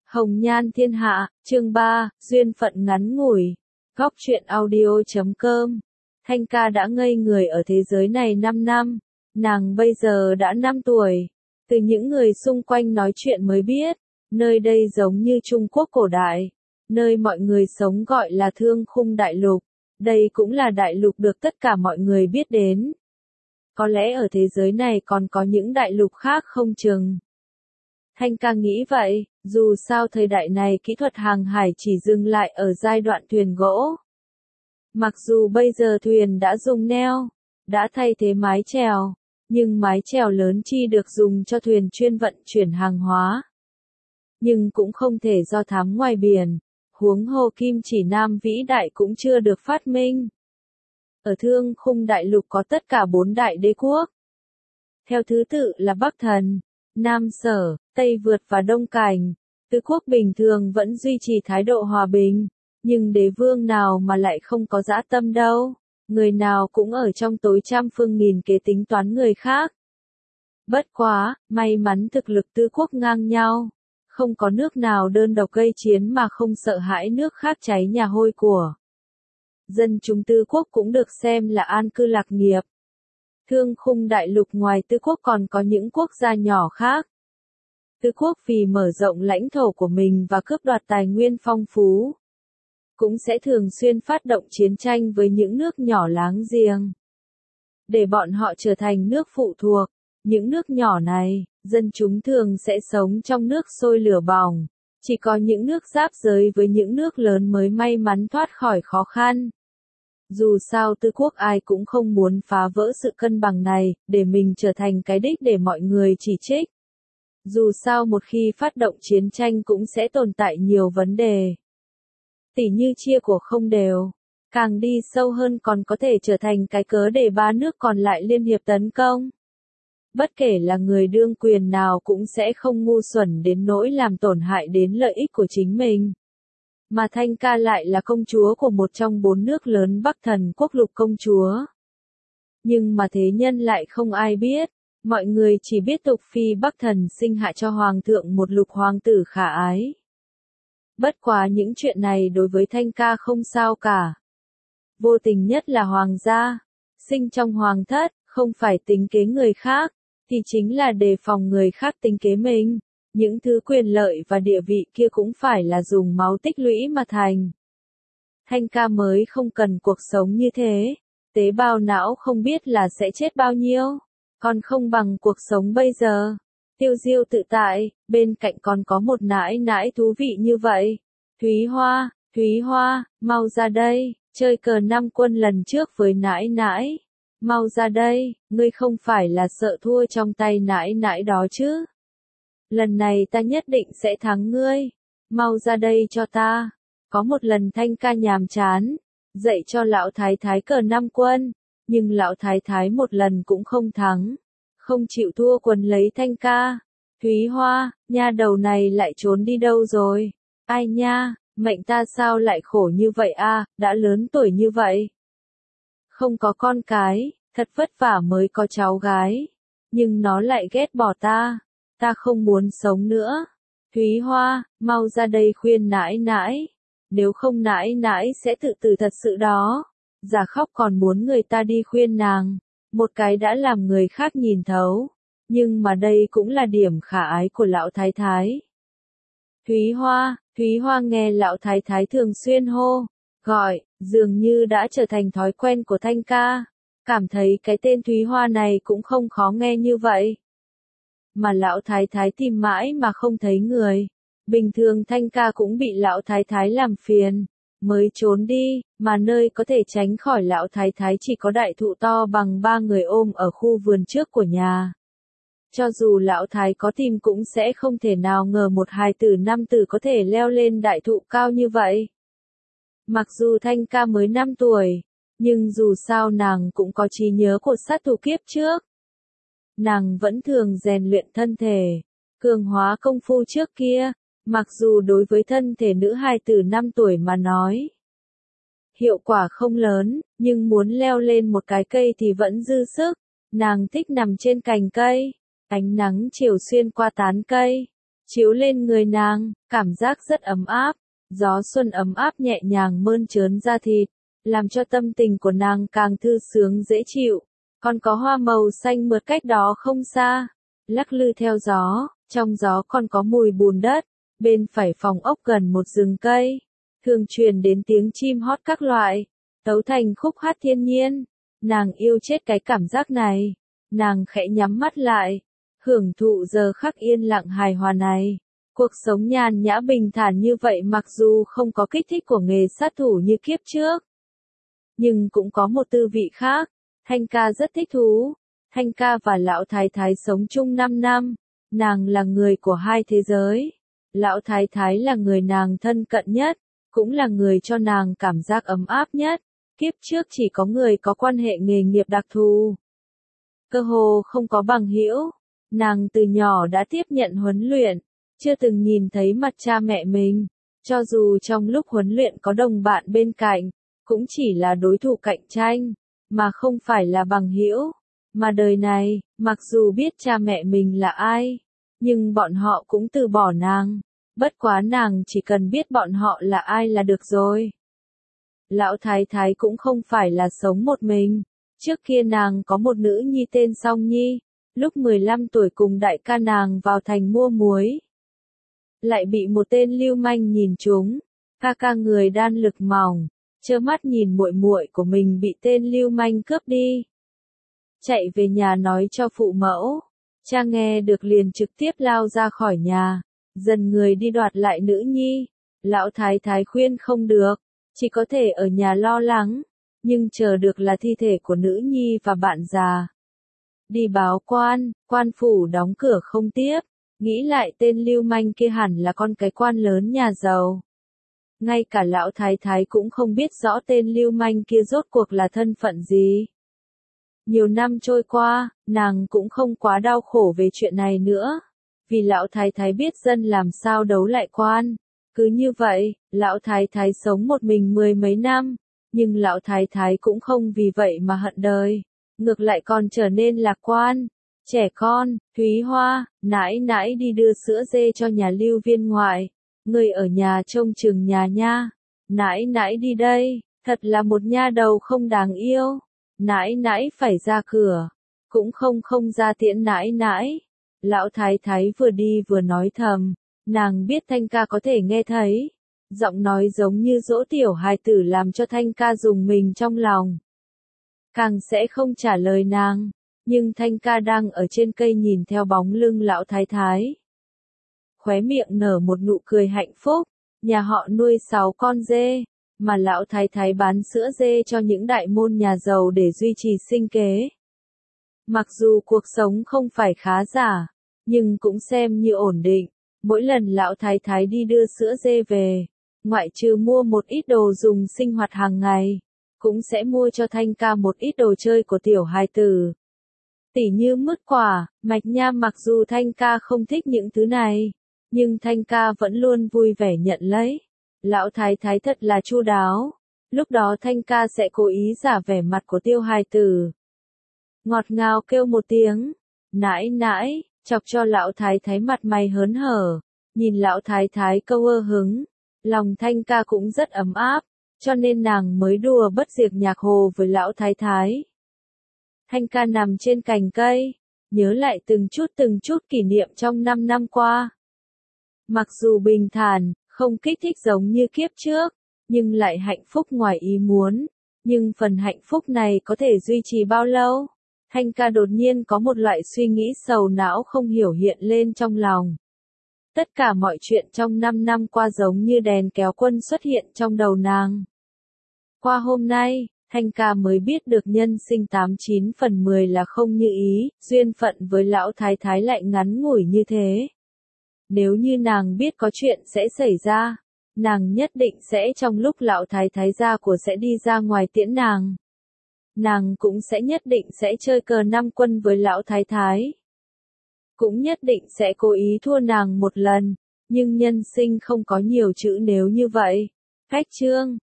Hồng Nhan Thiên Hạ, chương 3, duyên phận ngắn ngủi. Góc truyện audio.com. Thanh ca đã ngây người ở thế giới này 5 năm. Nàng bây giờ đã 5 tuổi. Từ những người xung quanh nói chuyện mới biết, nơi đây giống như Trung Quốc cổ đại. Nơi mọi người sống gọi là Thương Khung Đại Lục. Đây cũng là đại lục được tất cả mọi người biết đến. Có lẽ ở thế giới này còn có những đại lục khác không chừng. Thanh ca nghĩ vậy, dù sao thời đại này kỹ thuật hàng hải chỉ dừng lại ở giai đoạn thuyền gỗ. Mặc dù bây giờ thuyền đã dùng neo, đã thay thế mái chèo, nhưng mái chèo lớn chi được dùng cho thuyền chuyên vận chuyển hàng hóa. Nhưng cũng không thể do thám ngoài biển, huống hồ kim chỉ nam vĩ đại cũng chưa được phát minh. Ở Thương Khung Đại Lục có tất cả 4 đại đế quốc. Theo thứ tự là Bắc Thần, Nam Sở, Tây Vượt và Đông Cảnh. Tứ quốc bình thường vẫn duy trì thái độ hòa bình, nhưng đế vương nào mà lại không có dã tâm đâu, người nào cũng ở trong tối trăm phương nghìn kế tính toán người khác. Bất quá, may mắn thực lực tứ quốc ngang nhau, không có nước nào đơn độc gây chiến mà không sợ hãi nước khác cháy nhà hôi của. Dân chúng tứ quốc cũng được xem là an cư lạc nghiệp. Thương Khung Đại Lục ngoài tứ quốc còn có những quốc gia nhỏ khác. Tứ quốc vì mở rộng lãnh thổ của mình và cướp đoạt tài nguyên phong phú, cũng sẽ thường xuyên phát động chiến tranh với những nước nhỏ láng giềng. Để bọn họ trở thành nước phụ thuộc, những nước nhỏ này, dân chúng thường sẽ sống trong nước sôi lửa bỏng. Chỉ có những nước giáp giới với những nước lớn mới may mắn thoát khỏi khó khăn. Dù sao tứ quốc ai cũng không muốn phá vỡ sự cân bằng này, để mình trở thành cái đích để mọi người chỉ trích. Dù sao một khi phát động chiến tranh cũng sẽ tồn tại nhiều vấn đề. Tỉ như chia của không đều. Càng đi sâu hơn còn có thể trở thành cái cớ để 3 nước còn lại liên hiệp tấn công. Bất kể là người đương quyền nào cũng sẽ không ngu xuẩn đến nỗi làm tổn hại đến lợi ích của chính mình. Mà Thanh ca lại là công chúa của một trong 4 nước lớn Bắc Thần Quốc Lục công chúa. Nhưng mà thế nhân lại không ai biết, mọi người chỉ biết tục phi Bắc Thần sinh hạ cho hoàng thượng một lục hoàng tử khả ái. Bất quá những chuyện này đối với Thanh ca không sao cả. Vô tình nhất là hoàng gia, sinh trong hoàng thất, không phải tính kế người khác, thì chính là đề phòng người khác tính kế mình. Những thứ quyền lợi và địa vị kia cũng phải là dùng máu tích lũy mà thành. Thanh ca mới không cần cuộc sống như thế, tế bào não không biết là sẽ chết bao nhiêu, còn không bằng cuộc sống bây giờ. Tiêu diêu tự tại, bên cạnh còn có một nãi nãi thú vị như vậy. Thúy Hoa, mau ra đây, chơi cờ 5 quân lần trước với nãi nãi. Mau ra đây, ngươi không phải là sợ thua trong tay nãi nãi đó chứ. Lần này ta nhất định sẽ thắng ngươi. Mau ra đây cho ta. Có một lần Thanh ca nhàm chán, dạy cho lão thái thái cờ 5 quân, nhưng lão thái thái một lần cũng không thắng, không chịu thua quần lấy Thanh ca. Thúy Hoa, nha đầu này lại trốn đi đâu rồi? Ai nha, mệnh ta sao lại khổ như vậy a, đã lớn tuổi như vậy. Không có con cái, thật vất vả mới có cháu gái, nhưng nó lại ghét bỏ ta. Ta không muốn sống nữa. Thúy Hoa, mau ra đây khuyên nãi nãi. Nếu không nãi nãi sẽ tự tử thật sự đó. Giả khóc còn muốn người ta đi khuyên nàng. Một cái đã làm người khác nhìn thấu. Nhưng mà đây cũng là điểm khả ái của lão thái thái. Thúy Hoa nghe lão thái thái thường xuyên hô, gọi, dường như đã trở thành thói quen của Thanh ca. Cảm thấy cái tên Thúy Hoa này cũng không khó nghe như vậy. Mà lão thái thái tìm mãi mà không thấy người. Bình thường Thanh ca cũng bị lão thái thái làm phiền, mới trốn đi, mà nơi có thể tránh khỏi lão thái thái chỉ có đại thụ to bằng 3 người ôm ở khu vườn trước của nhà. Cho dù lão thái có tìm cũng sẽ không thể nào ngờ một hài tử 5 tử có thể leo lên đại thụ cao như vậy. Mặc dù Thanh ca mới 5 tuổi, nhưng dù sao nàng cũng có trí nhớ của sát thủ kiếp trước. Nàng vẫn thường rèn luyện thân thể, cường hóa công phu trước kia, mặc dù đối với thân thể nữ hài tử 5 tuổi mà nói. Hiệu quả không lớn, nhưng muốn leo lên một cái cây thì vẫn dư sức. Nàng thích nằm trên cành cây, ánh nắng chiều xuyên qua tán cây, chiếu lên người nàng, cảm giác rất ấm áp. Gió xuân ấm áp nhẹ nhàng mơn trớn da thịt, làm cho tâm tình của nàng càng thư sướng dễ chịu. Còn có hoa màu xanh mượt cách đó không xa, lắc lư theo gió, trong gió còn có mùi bùn đất. Bên phải phòng ốc gần một rừng cây, thường truyền đến tiếng chim hót các loại, tấu thành khúc hát thiên nhiên. Nàng yêu chết cái cảm giác này. Nàng khẽ nhắm mắt lại, hưởng thụ giờ khắc yên lặng hài hòa này. Cuộc sống nhàn nhã bình thản như vậy mặc dù không có kích thích của nghề sát thủ như kiếp trước, nhưng cũng có một tư vị khác. Thanh ca rất thích thú. Thanh ca và lão thái thái sống chung 5 năm. Nàng là người của hai thế giới. Lão thái thái là người nàng thân cận nhất, cũng là người cho nàng cảm giác ấm áp nhất. Kiếp trước chỉ có người có quan hệ nghề nghiệp đặc thù, cơ hồ không có bằng hữu. Nàng từ nhỏ đã tiếp nhận huấn luyện, chưa từng nhìn thấy mặt cha mẹ mình. Cho dù trong lúc huấn luyện có đồng bạn bên cạnh, cũng chỉ là đối thủ cạnh tranh, mà không phải là bằng hữu. Mà đời này, mặc dù biết cha mẹ mình là ai, nhưng bọn họ cũng từ bỏ nàng. Bất quá nàng chỉ cần biết bọn họ là ai là được rồi. Lão thái thái cũng không phải là sống một mình. Trước kia nàng có một nữ nhi tên Song Nhi, lúc 15 tuổi cùng đại ca nàng vào thành mua muối. Lại bị một tên lưu manh nhìn trúng, ca ca người đan lực mỏng, trơ mắt nhìn muội muội của mình bị tên lưu manh cướp đi. Chạy về nhà nói cho phụ mẫu, cha nghe được liền trực tiếp lao ra khỏi nhà, dần người đi đoạt lại nữ nhi. Lão thái thái khuyên không được, chỉ có thể ở nhà lo lắng, nhưng chờ được là thi thể của nữ nhi và bạn già. Đi báo quan, quan phủ đóng cửa không tiếp, nghĩ lại tên lưu manh kia hẳn là con cái quan lớn nhà giàu. Ngay cả lão thái thái cũng không biết rõ tên lưu manh kia rốt cuộc là thân phận gì. Nhiều năm trôi qua, nàng cũng không quá đau khổ về chuyện này nữa, vì lão thái thái biết dân làm sao đấu lại quan. Cứ như vậy, lão thái thái sống một mình 10 mấy năm, nhưng lão thái thái cũng không vì vậy mà hận đời, ngược lại còn trở nên lạc quan. Trẻ con, Thúy Hoa, nãi nãi đi đưa sữa dê cho nhà lưu viên ngoại, người ở nhà trông chừng nhà nha. Nãi nãi đi đây, thật là một nha đầu không đáng yêu. Nãi nãi phải ra cửa, cũng không ra tiễn nãi nãi. Lão thái thái vừa đi vừa nói thầm, nàng biết Thanh ca có thể nghe thấy. Giọng nói giống như dỗ tiểu hài tử làm cho Thanh ca rùng mình trong lòng. Càng sẽ không trả lời nàng, nhưng Thanh ca đang ở trên cây nhìn theo bóng lưng lão thái thái. Khóe miệng nở một nụ cười hạnh phúc, nhà họ nuôi 6 con dê, mà lão thái thái bán sữa dê cho những đại môn nhà giàu để duy trì sinh kế. Mặc dù cuộc sống không phải khá giả, nhưng cũng xem như ổn định. Mỗi lần lão thái thái đi đưa sữa dê về, ngoại trừ mua một ít đồ dùng sinh hoạt hàng ngày, cũng sẽ mua cho Thanh ca một ít đồ chơi của tiểu hài tử. Tỉ như mứt quả, mạch nha. Mặc dù Thanh ca không thích những thứ này, nhưng Thanh ca vẫn luôn vui vẻ nhận lấy. Lão thái thái thật là chu đáo. Lúc đó Thanh ca sẽ cố ý giả vẻ mặt của tiêu hài tử, ngọt ngào kêu một tiếng nãi nãi, chọc cho lão thái thái mặt mày hớn hở. Nhìn lão thái thái câu ơ hứng, lòng Thanh ca cũng rất ấm áp, cho nên nàng mới đùa bất diệt nhạc hồ với lão thái thái. Thanh ca nằm trên cành cây, nhớ lại từng chút kỷ niệm trong 5 năm qua. Mặc dù bình thản, không kích thích giống như kiếp trước, nhưng lại hạnh phúc ngoài ý muốn. Nhưng phần hạnh phúc này có thể duy trì bao lâu? Thanh ca đột nhiên có một loại suy nghĩ sầu não không hiểu hiện lên trong lòng. Tất cả mọi chuyện trong 5 năm qua giống như đèn kéo quân xuất hiện trong đầu nàng. Qua hôm nay, Thanh ca mới biết được nhân sinh 89 phần 10 là không như ý, duyên phận với lão thái thái lại ngắn ngủi như thế. Nếu như nàng biết có chuyện sẽ xảy ra, nàng nhất định sẽ trong lúc lão thái thái gia của sẽ đi ra ngoài tiễn nàng. Nàng cũng sẽ nhất định sẽ chơi cờ 5 quân với lão thái thái. Cũng nhất định sẽ cố ý thua nàng một lần, nhưng nhân sinh không có nhiều chữ nếu như vậy. Khách chương